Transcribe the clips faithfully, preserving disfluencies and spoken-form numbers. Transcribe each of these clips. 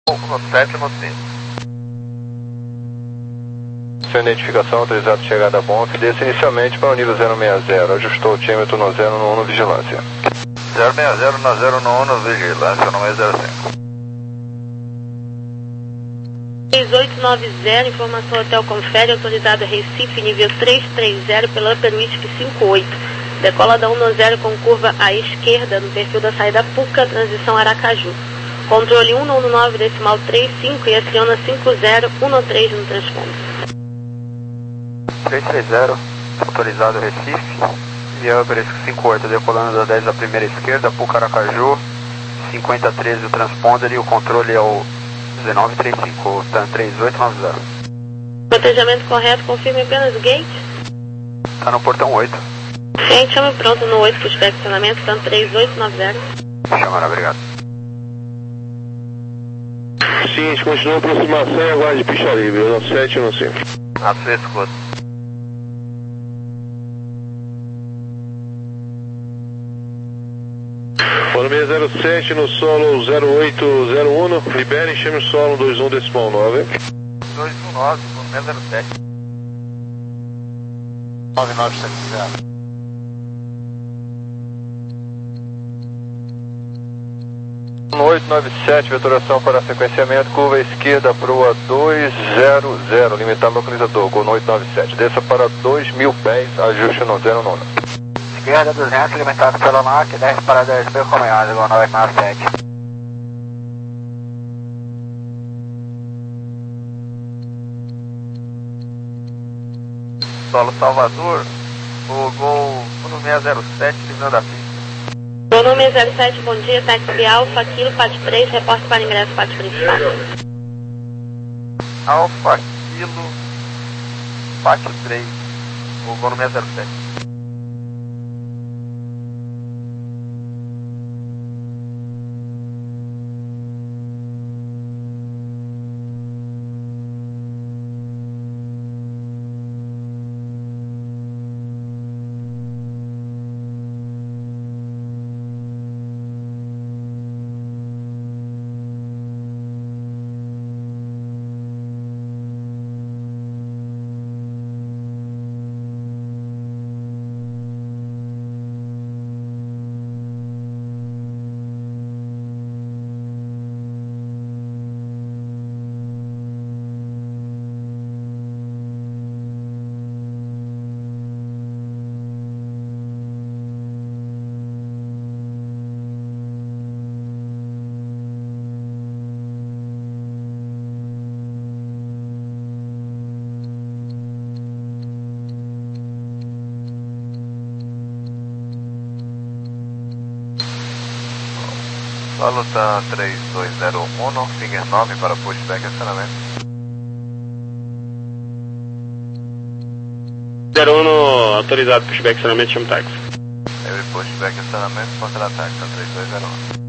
No sete no cinco. Sua identificação, autorizado chegada a bom, desce inicialmente para o nível zero seis zero, ajustou o tímetro no zero no um, vigilância. zero seis zero no zero no um, vigilância, número zero cinco. três oito nove zero, informação hotel confere, autorizado Recife, nível três três zero pela Upper Whisky cinco oito. Decola da um no zero com curva à esquerda no perfil da saída Puca, transição Aracaju. Controle um no nove, decimal três cinco e aciona cinco zero um no três no transponder. três três zero, autorizado Recife, via Upper Whisky cinco oito, decolando da dez da primeira esquerda, Puca Aracaju, cinquenta treze o transponder e o controle é o dezenove trinta e cinco, TAN três oito nove zero. Protejamento correto, confirme apenas o gate. Tá no portão oito. Gente, chame pronto no oito para o inspecionamento, TAN três oito nove zero. Chamará, obrigado. Seguinte, continua a aproximação e aguarde pista livre, no sete no cinco. A sua escuta. Volume zero sete no solo zero oito zero um, libere e chame o solo dois um decimal nove. dois um nove, volume zero sete. nove nove sete zero. oito nove sete, veturação para sequenciamento, curva esquerda, proa dois zero zero, limitar localizador, gol no oito nove sete, desça para dois mil pés, ajuste no zero nove. Esquerda duzentos, limitado pela N A C, desce para dois mil caminhadas, gol no oito nove sete. Solo Salvador, o gol volume zero sete, livrando a pista. Volume zero sete, bom dia, táxi Alfa, Kilo, Pátio três, reporte para ingresso, pátio principal. Alfa, Kilo, Pátio três, o volume zero sete. Solo TAN três dois zero um, Finger nove para pushback e acionamento. zero um, autorizado pushback, acionamento, chama táxi. Every pushback e acionamento, contra-ataque, TAN três dois zero um.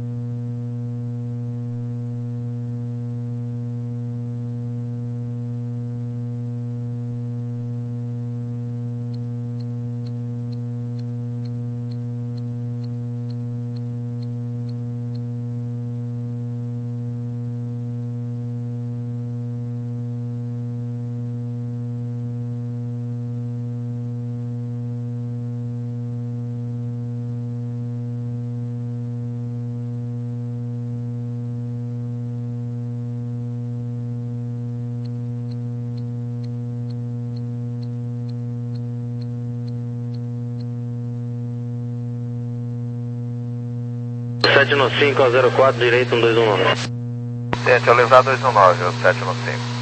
sete no cinco, zero quatro, direito, um dois um nove. Sente, eu levar dois um nove, o sete no cinco.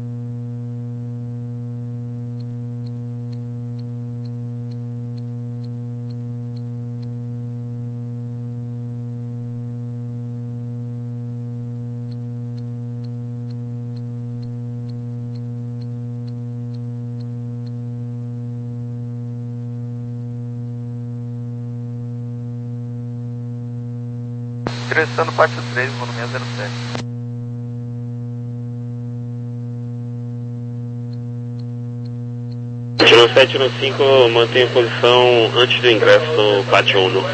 Ingressando Pátio três, volume zero sete. No sete no cinco, mantenha a posição antes do ingresso do Pátio um.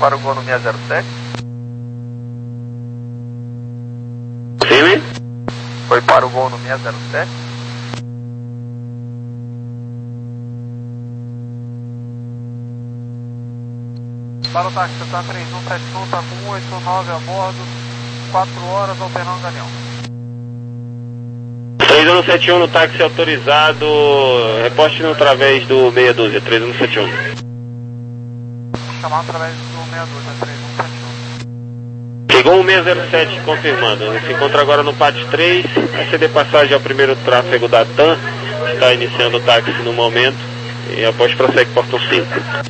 para o gol no seis zero sete. Sim? Foi para o gol no seis zero sete. Para o táxi, tá três um sete um, tá com um oito nove a bordo, quatro horas, alternando Galeão. três um sete um no táxi autorizado, reporte através do meia dúzia, três um sete um. Chamar através do meia dúzia, três um sete um. Chegou o seis zero sete confirmando, se encontra agora no P A T três, vai ceder passagem ao primeiro tráfego da TAM, está iniciando o táxi no momento, e após prossegue portão cinco.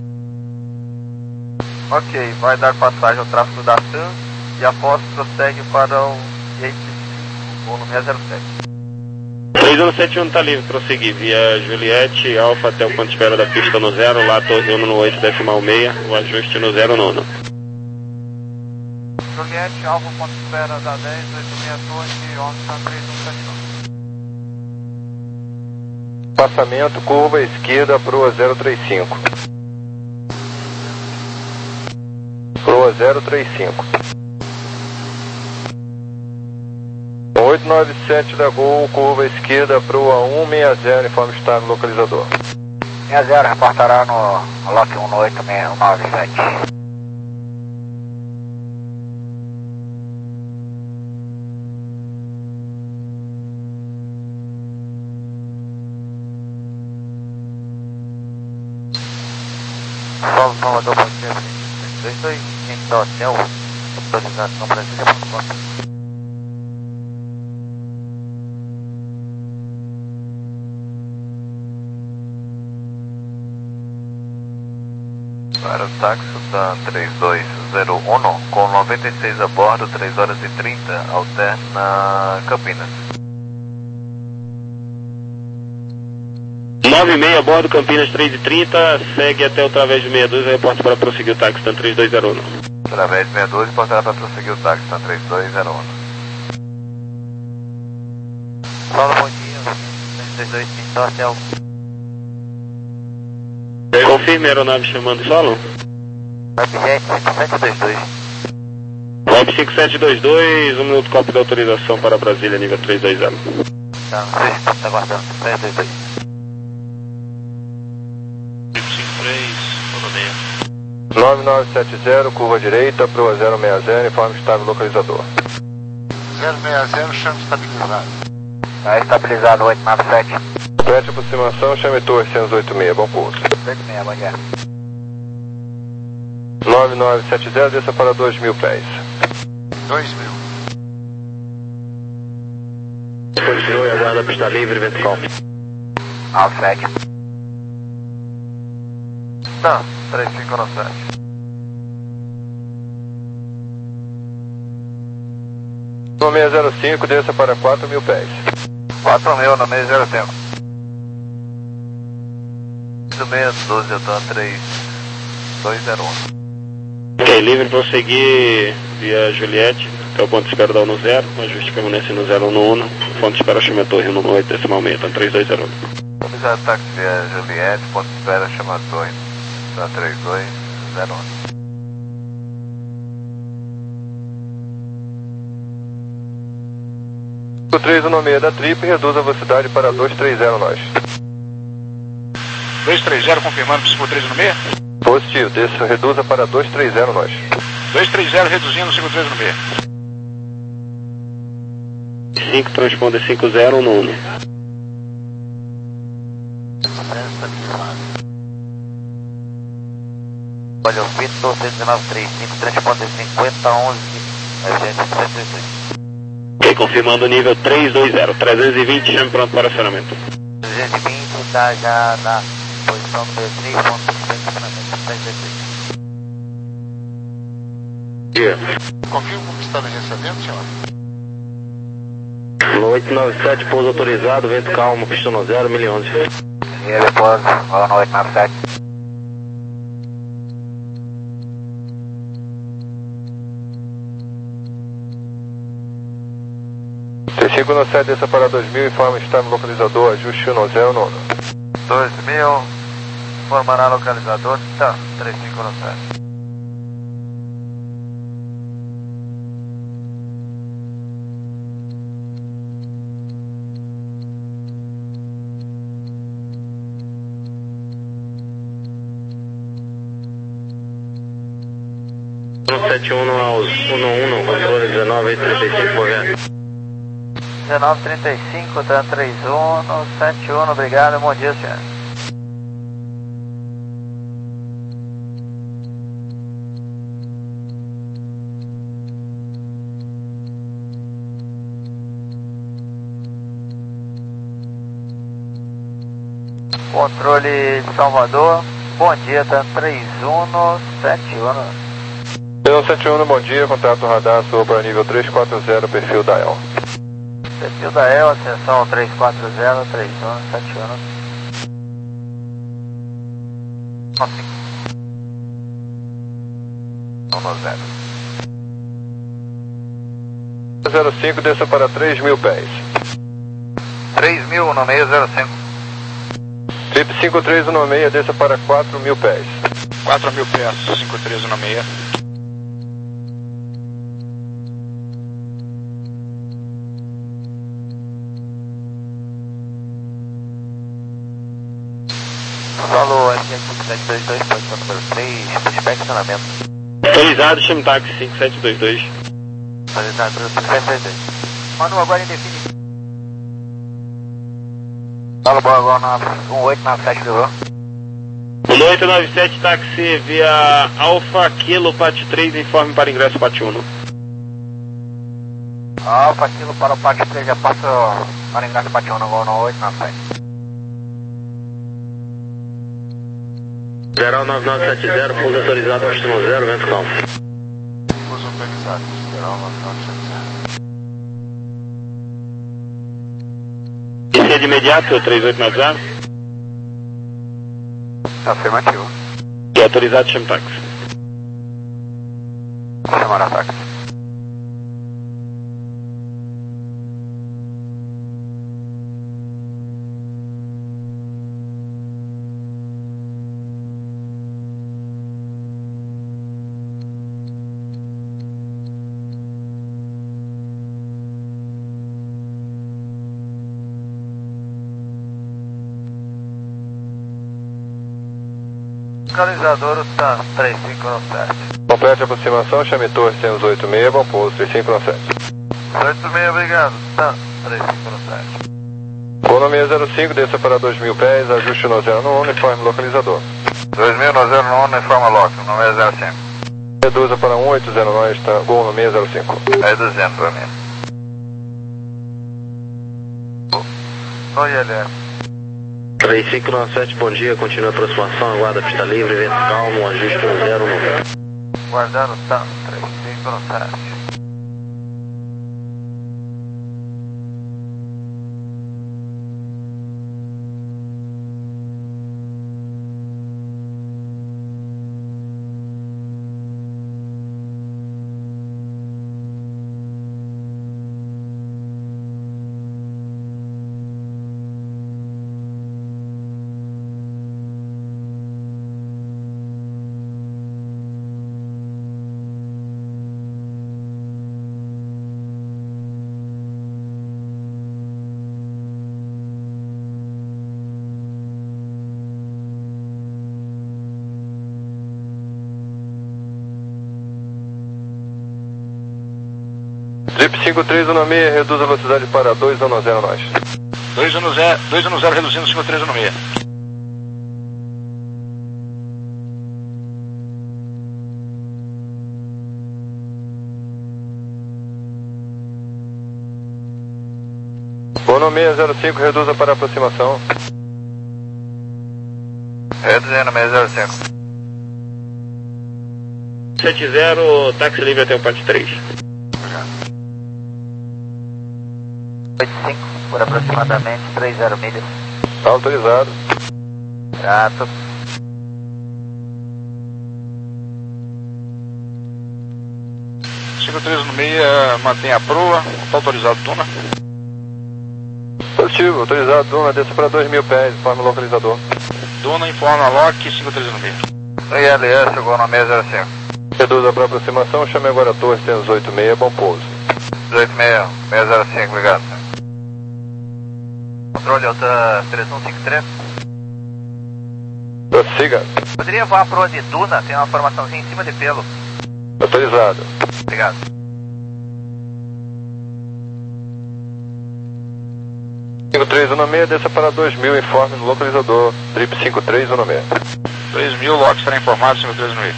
Ok, vai dar passagem ao tráfego da TAM e após prossegue para o gate cinco, ou no seis zero sete. três um sete um está livre, prosseguir via Juliette, Alfa até o ponto de espera da pista no zero, lá Torre um no oito decimal seis, o ajuste no zero nono. Juliette, Alfa, ponto de espera da dez, oito seis Torre, onde está três um sete um. Passamento, curva esquerda, proa zero três cinco. Proa zero três cinco. oito nove sete da Gol, curva esquerda, proa um seis zero, informe estar no localizador. seis zero, reportará no Lock um no oito seis nove sete. Salve, Salvador, pode ser dois dois, gente do hotel, autorização Brasília ponto com. Para o táxi da três dois zero um, com noventa e seis a bordo, três horas e trinta, alterna Campinas. nove e meia a bordo, Campinas três e trinta, segue até o través de meia dúzia, reporta para prosseguir o táxi, então três dois zero um. Através de meia dúzia, reportará para prosseguir o táxi, então três dois zero um. Fala, bom dia, três dois cinco, hotel. Confirme a aeronave chamando solo. Webjet cinco sete dois dois. Web cinco sete dois dois, um minuto cópia da autorização para Brasília, nível três dois zero. Tá, não sei se está aguardando, três dois dois. cinco três, rodoneia. nove nove sete zero, curva direita, proa zero seis zero, informe estar no localizador. zero seis zero, chame estabilizado. Está estabilizado, oito nove sete. Preste aproximação, chame Torre seis oito seis, bom pouso. oito seis, bom dia. nove nove sete zero, desça para dois mil pés. dois mil. Continue, aguarda a pista livre, vento calmo. nove sete. Tá, três cinco nove sete. No seis zero cinco, desça para quatro mil pés. quatro mil no seis zero cinco. Do seis doze, eu tô a três dois zero um. Ok, livre prosseguir via Juliette, até o ponto de espera da um zero, ajuste permanece no zero um no um, ponto de espera chama a Torre um no oito decimal seis, então três dois zero um. Autorizado táxi via Juliette, ponto de espera chama a Torre, tá três dois zero um. O três um seis da Trip reduz a velocidade para dois três zero nós. dois três zero confirmando para o três um seis? Positivo, desça, reduza para dois três zero nós. dois três zero reduzindo cinco três um seis. cinco transponder cinco zero no um. Olha, o Vitor seis nove três cinco, transponder cinquenta onze, agente sete dois dois. Ok, confirmando o nível três dois zero, trezentos e vinte, chame pronto para acionamento. trezentos e vinte está já na posição número três ponto cinco, três dois dois. Dia. Confirma como está no recebendo, senhor? No oito nove sete, pouso autorizado, vento calmo, pista no zero, mil e onze. E ele pouso, vou no oito nove sete. T cinco no sete, desça para dois mil, informa estar no localizador, ajuste no zero no um. dois mil, formará localizador, tá, três cinco no sete. sete um aos um um no controle dezenove trinta e cinco, por ver. dezenove trinta e cinco, tá três um no sete um, obrigado, bom dia, senhor. Controle de Salvador, bom dia, tá três um no sete um. Pelo sete um, bom dia, contato radar sobre nível três quatro zero, perfil da E L. Perfil da E L, ascensão três quatro zero, três um sete um. um zero. zero cinco, desça para três mil pés. três mil no meio, zero cinco. Trip cinco três um seis, desça para quatro mil pés. quatro mil pés, cinco três um seis. Solo M G cinco sete dois dois, posição número três, inspecionamento. Autorizado, chame táxi cinco sete dois dois. Autorizado, cinco sete dois dois. Manu, agora indefinido. Fala, boa, agora um oito nove sete, viu? um oito nove sete, táxi via Alfa Kilo Pátio três, informe para ingresso Pátio um. Alfa Kilo para o Pátio três, já passo para ingresso Pátio um, agora no oito nove sete. zero nove nove sete zero, pouso autorizado, costuma zero, vento calmo. Pouso autorizado, zero nove nove sete zero. Descer de imediato, três oito nove zero. Afirmativo. E autorizado, chame táxi. Chamar a táxi. Localizador tá três cinco sete. Complete a aproximação, chame Torre cem oito seis, bom pouso, três cinco sete. oito seis, obrigado, tá três cinco sete. Voo no seis zero cinco, desça para dois mil pés, ajuste no zero um, uniforme localizador. dois mil no zero um, uniforme lock, no seis zero cinco. Reduza para um oito zero nove, está, gol no seis zero cinco. Reduzindo para mim. Oi, L F. três cinco nove sete, bom dia, continua a aproximação, aguarda pista livre, vento calmo, ajuste no zero um. Guardando tanto, três cinco sete. Trip cinco três um seis, reduz a velocidade para dois um zero nós. dois um zero, dois um zero reduzindo cinco três um seis. Voo no seis zero cinco, reduza para aproximação. Reduzindo seis zero cinco. sete zero, táxi livre até o Pátio três. oito cinco, por aproximadamente três zero milhas. Autorizado. Grato. cinco três um seis, mantém a proa, está autorizado Duna. Positivo, autorizado, Duna, desça para dois mil pés, informe localizador. Duna informa lock cinco três um seis. I L S, chegou no seis zero cinco. Reduza para aproximação, chame agora a Torre cem oito seis, bom pouso. dezoito seis, seis zero cinco, obrigado. Controle Alta três um cinco três. Prossiga. Poderia voar pro de Duna? Tem uma formaçãozinha em cima de pelo. Autorizado. Obrigado. cinco três um seis, desça para dois mil, informe no localizador, trip cinco três um seis. dois mil, lote será informado, cinco três um seis.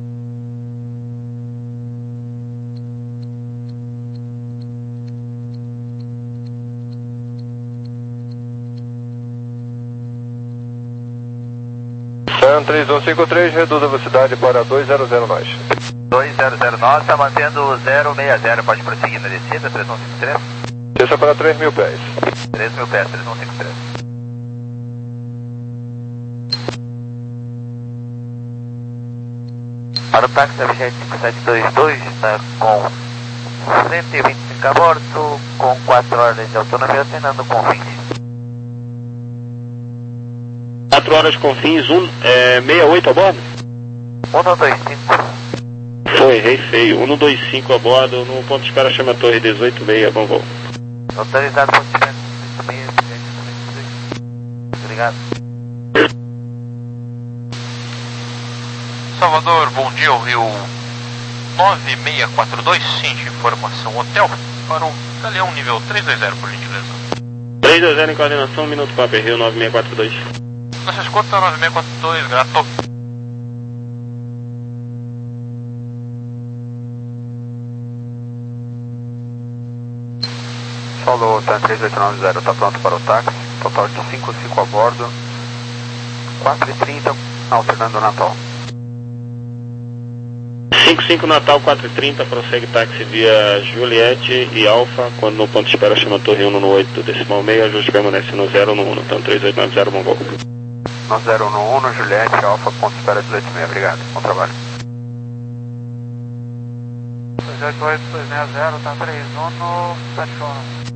Sam três um cinco três, reduz a velocidade para dois zero zero nós. dois zero zero nós, está mantendo zero seis zero, pode prosseguir na descida, três um cinco três. Desça para três mil pés. três mil pés, três um cinco três. Para o táxi da vigente cinco sete dois dois, está com cento e vinte e cinco a bordo, com quatro horas de autonomia, assinando com vinte. quatro horas com fins, um, é, sessenta e oito a bordo? um dois cinco. Foi, errei feio. um dois cinco a bordo, no ponto de espera chama Torre dezoito seis, bom voo. Autorizado ponto de espera dezoito seis. Obrigado. Salvador, bom dia, o Rio nove seis quatro dois, ciente informação hotel para o Galeão nível três dois zero, por gentileza. três dois zero em coordenação, um minuto Copper, Rio nove seis quatro dois. Nossa escuta nove seis quatro dois, grato. Solo Tan três oito nove zero, está pronto para o táxi, total de cinco cinco a bordo, quatro e trinta, alternando o Natal. cinco cinco Natal, quatro e trinta, prossegue táxi via Juliette e Alfa, quando no ponto de espera chama Torre um no oito, decimal meio, ajuste permanece no zero no um, então três oito nove zero, bom voo. No zero no um, no Juliette, Alfa, ponto de espera dezoito seis, obrigado, bom trabalho. dois oito oito dois seis zero, tá três um no sete um.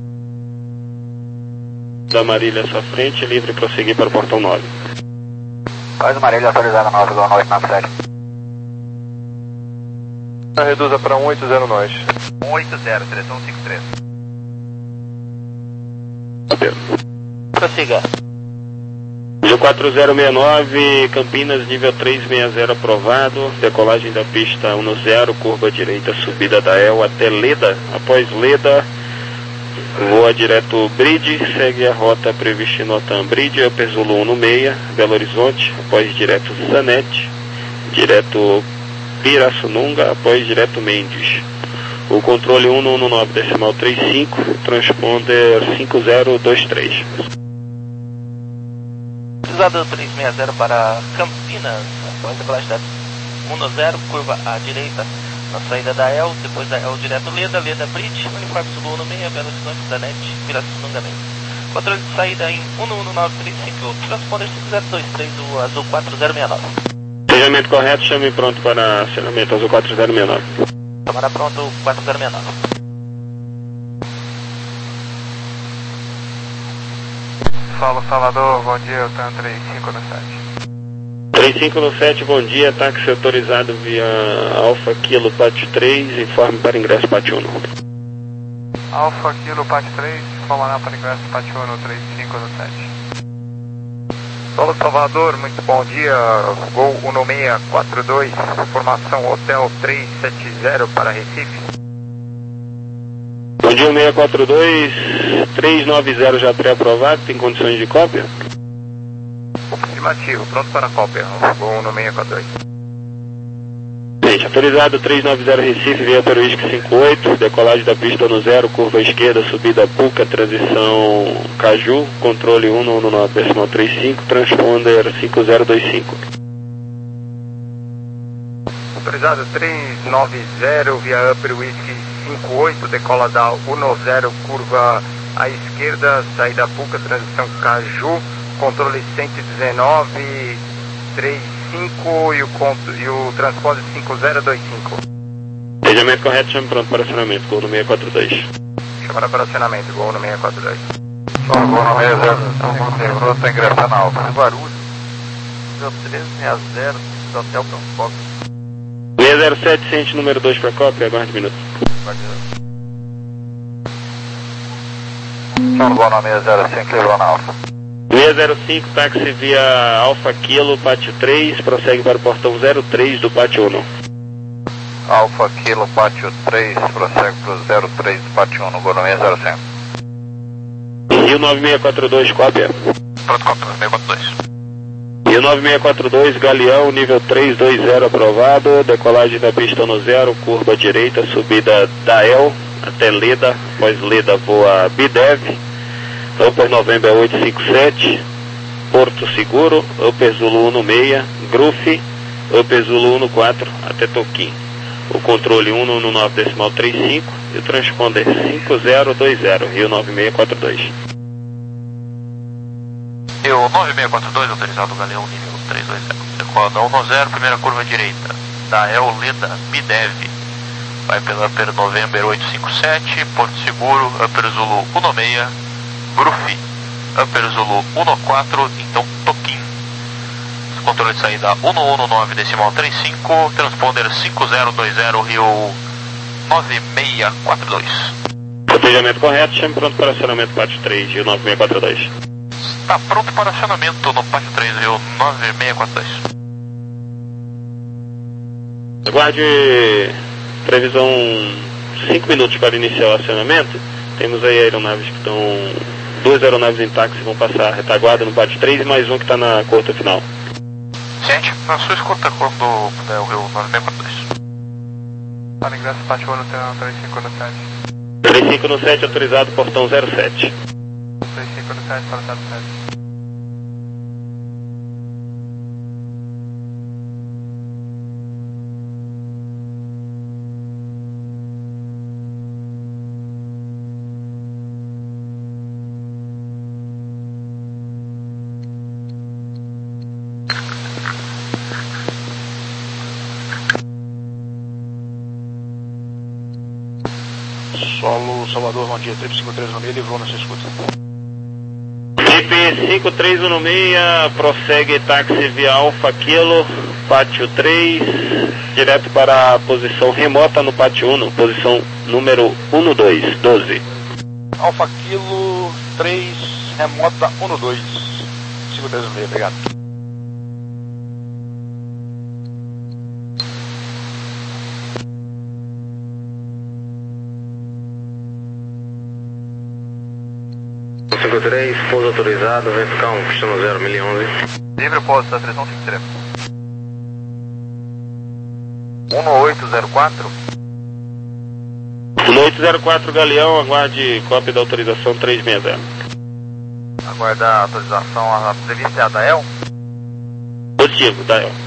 Da Marília à sua frente, livre prosseguir para o portão nove. Faz Marília autorizada nove igual nove nove sete. Reduza para um oito zero nós. um oito zero, três um cinco três. Prossiga. Do quatro zero seis nove, Campinas, nível três seis zero aprovado, decolagem da pista um no zero, curva direita, subida da E L até Leda, após Leda, voa direto Bridge, segue a rota prevista em Notam Bridge, Upper Zulu um no seis, Belo Horizonte, após direto Zanete, direto Pirassununga, após direto Mendes. O controle um no nove, decimal trinta e cinco, transponder cinco zero dois três. Utilizado três seis zero para Campinas, após a velocidade um no zero, curva à direita, na saída da E L, depois da E L direto Leda, Leda Bridge, uniforme Zulu um no seis, Belo Horizonte, Zanete, Pirassununga Mendes. Controle de saída em um no um nove três cinco, transponder cinco zero dois três, o azul quatro zero seis nove. Acionamento correto, chame pronto para acionamento azul quatro zero seis nove. Tomara pronto quatro zero seis nove. Fala Salvador, bom dia, eu tenho três cinco no sete. três cinco no sete, bom dia, táxi autorizado via Alfa Kilo Pátio três, informe para ingresso Pátio um. Alfa Kilo Pátio três, informar para ingresso Pátio um, três cinco no sete. Solo Salvador, muito bom dia, Gol um seis quatro dois, informação Hotel três sete zero para Recife. Bom dia, seis quatro dois, três nove zero já pré-aprovado, tem condições de cópia? Afirmativo, pronto para cópia, Gol um seis quatro dois. Gente, autorizado três nove zero Recife, via Peruísque cinco oito, decolagem da pista no zero, curva esquerda, subida Puca, transição Caju, controle um no nove, decimal trinta e cinco, transponder cinco zero dois cinco. Autorizado três nove zero via Upper Whisky cinco oito, decola da um no zero, curva à esquerda, saída Puca, transição Caju, controle cento e dezenove, três cinco e o, e o transponder cinco zero dois cinco. Regimento correto, chame pronto para acionamento, Gol no seis quatro dois. Chamada para acionamento, Gol no seis quatro dois. Gol no seis zero, rota ingressando na Alfa. Guarulhos, três seis zero, do Hotel Pronto. seis zero sete, ciente número dois para cópia, aguarde um minuto. Gol no seis zero cinco, livrou na Alfa. seis zero cinco, táxi via Alfa Kilo, Pátio três, prossegue para o portão zero três do Pátio um. Alfa Kilo Pátio três, prossegue para o zero três Pátio um no Gol seis zero cinco. Rio nove seis quatro dois, cópia. Pronto, cópia, nove seis quatro dois. Rio nove seis quatro dois, Galeão, nível três dois zero aprovado, decolagem da pista no zero, curva direita, subida da El até Leda, após Leda voa Bidev, Upper November oito cinco sete, Porto Seguro, Upper Zulu um seis, Gruff, Upper Zulu um quatro até Toquim. O controle um um nove decimal trinta e cinco e o transponder cinco zero dois zero, Rio nove seis quatro dois. Rio nove seis quatro dois, autorizado Galeão, nível três dois zero. Decola da um zero, primeira curva direita, da El Leda, Bidev. Vai pela Upper November oito cinco sete, Porto Seguro, Upper Zulu um seis, Gruff, Upper Zulu um quatro, então Toquim. Controle de saída um um nove decimal trinta e cinco, transponder cinco zero dois zero, Rio nove seis quatro dois. Cotejamento correto, chame pronto para acionamento Pátio três, Rio nove seis quatro dois. Está pronto para acionamento no Pátio três, Rio nove seis quatro dois. Aguarde previsão cinco minutos para iniciar o acionamento. Temos aí aeronaves que estão, duas aeronaves em táxi vão passar a retaguarda no Pátio três e mais um que está na curta final. Gente, na sua escuta quando puder o Rio nove seis quatro dois. Para ingresso Pátio um no três cinco no sete. três cinco no sete, autorizado portão zero sete. três cinco no sete para zero sete. Solo Salvador, bom dia, Trip cinco três um seis, livrou na sua escuta. Trip cinco três um seis, prossegue táxi via Alfa Kilo, Pátio três, direto para a posição remota no Pátio um, posição número um dois, doze. Alfa Kilo três, remota um dois, cinco três um seis, obrigado. cinco três, pouso autorizado, vento K um, pista no zero, mil e onze. Livre pouso, da três um cinco três. um oito zero quatro. um oito zero quatro, Galeão, aguarde cópia da autorização três seis zero. Aguardar a autorização, a prevista é a da El? Positivo, da El.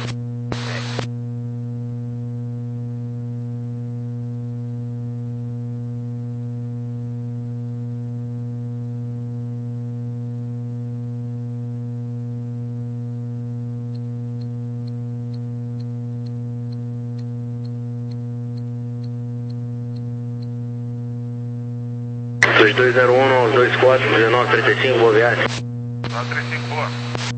dois dois zero um, dois quatro, dezenove trinta e cinco, boa viagem. dezenove trinta e cinco, boa.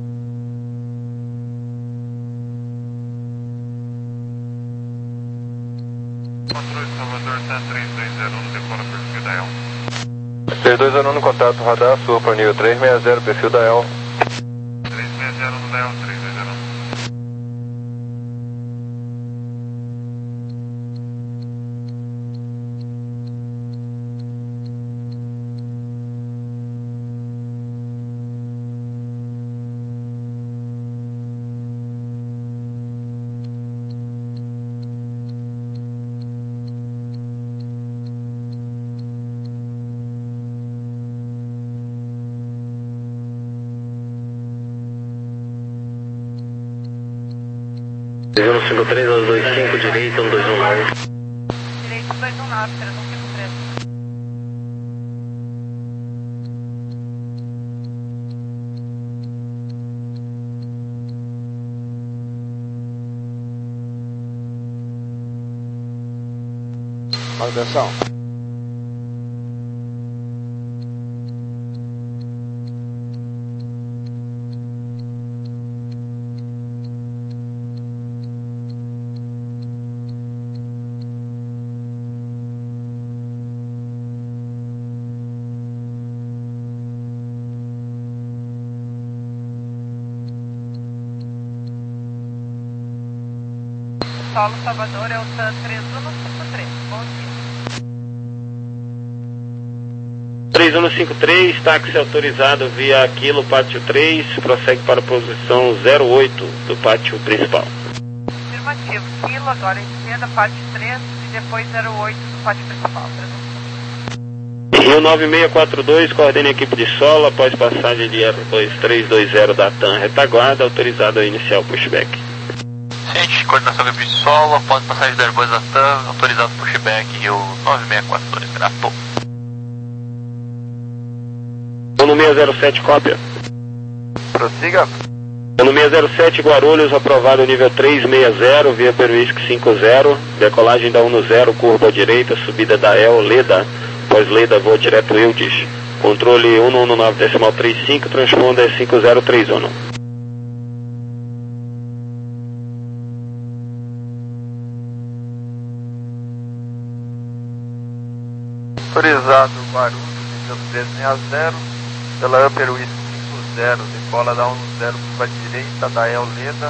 Controle Salvador, T três dois zero um, decola perfil da El. três dois zero um no contato, radar, sul para o nível três seis zero, perfil da El. três seis zero no da El, três dois zero um. um cinco três, dois dois cinco, direito, um dois um nove. Direito dois um nove, três um cinco três. Manutenção. solo Salvador, é o TAM três um cinco três. Bom dia. três um cinco três, táxi autorizado via Aquilo, pátio três, prossegue para a posição zero oito do pátio principal. Afirmativo, Quilo, agora esquerda, pátio três e depois zero oito do pátio principal. Rio nove seis quatro dois, coordene a equipe de solo após passagem de R dois três dois zero da TAM retaguarda, autorizado a iniciar o pushback. Ciente, coordenação da equipe de solo, após passagem de Airbus da TAM, autorizado pushback, Rio nove seis quatro dois, grato. No seis zero sete, cópia. Prossiga. No seis zero sete, Guarulhos, aprovado nível três seis zero, via Peruísque cinco zero, decolagem da um zero, curva à direita, subida da E L, Leda, pós Leda, voo direto Eudes, controle um um nove decimal trinta e cinco, transponder cinco zero três um. Autorizado Guarulhos, nível três seis zero, pela Upper West cinco zero, decola da um zero para a direita da E L Leda,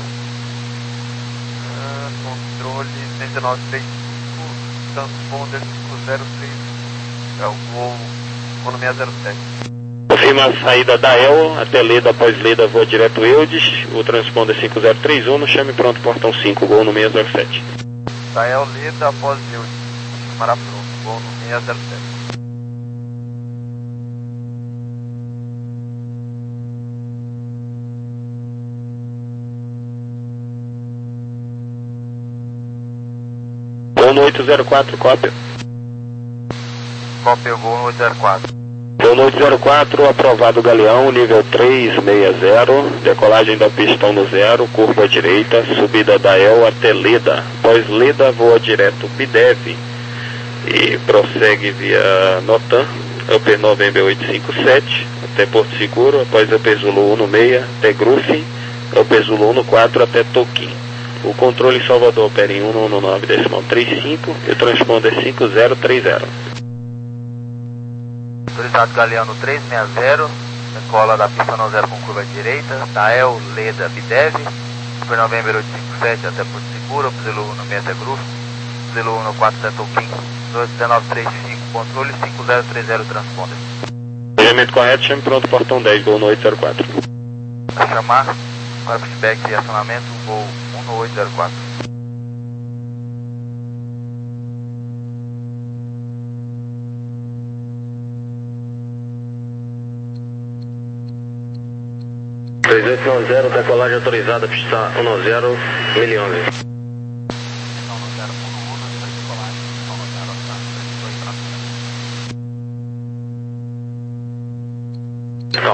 uh, controle cento nove três cinco, transponder cinco zero três, é o voo, voo no seis zero sete. Confirma a saída da E L, até Leda, após Leda, voa direto Eudes, o transponder cinco zero três um, chame pronto, portão cinco, gol no seis zero sete. Da E L Leda, após Eudes, chamará pronto, gol no seis zero sete. Voo no oito zero quatro, cópia. Cópia, voo no oito zero quatro. Voo no oito zero quatro, aprovado Galeão, nível três seis zero, decolagem da pista um zero, curva à direita, subida da E L até Leda. Após Leda, voa direto Bidev e prossegue via Notan, Upper November oito cinco sete, até Porto Seguro, após Upper Zulu um seis, até Gruffin, Upper Zulu um quatro até Toquim. O controle Salvador opera em um um nove decimal trinta e cinco e o transponder cinco zero três zero. Autorizado Galeano três seis zero, decola da pista um zero com curva direita, da E L Leda Bidev, Super November oito cinco sete até Porto Seguro, Zulu um seis até Groove, Zulu um quatro até Toquim, dois nove três cinco, controle cinco zero três zero, transponder. Planejamento correto, chame pronto, portão dez, gol no oito zero quatro. Para chamar, para pushback e acionamento, voo um no oito zero quatro. três oito nove zero, decolagem autorizada, pista um zero, mil e onze. Não.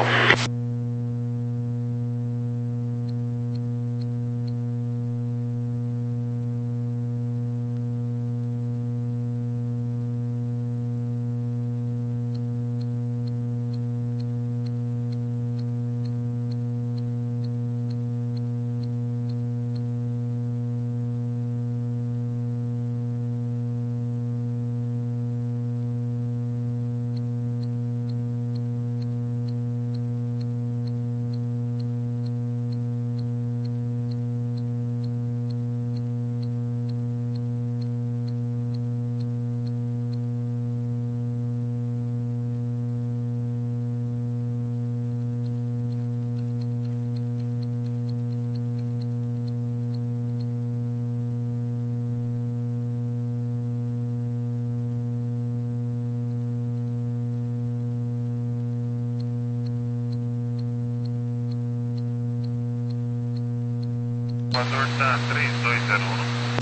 Salvador está três dois zero um.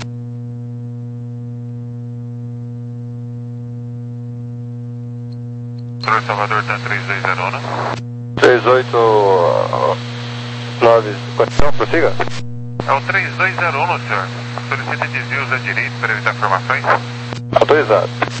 Salvador está três dois zero um. três oito nove, questão, prossiga. É o três dois zero um, senhor. Solicita desvios à direita para evitar formações. Autorizado.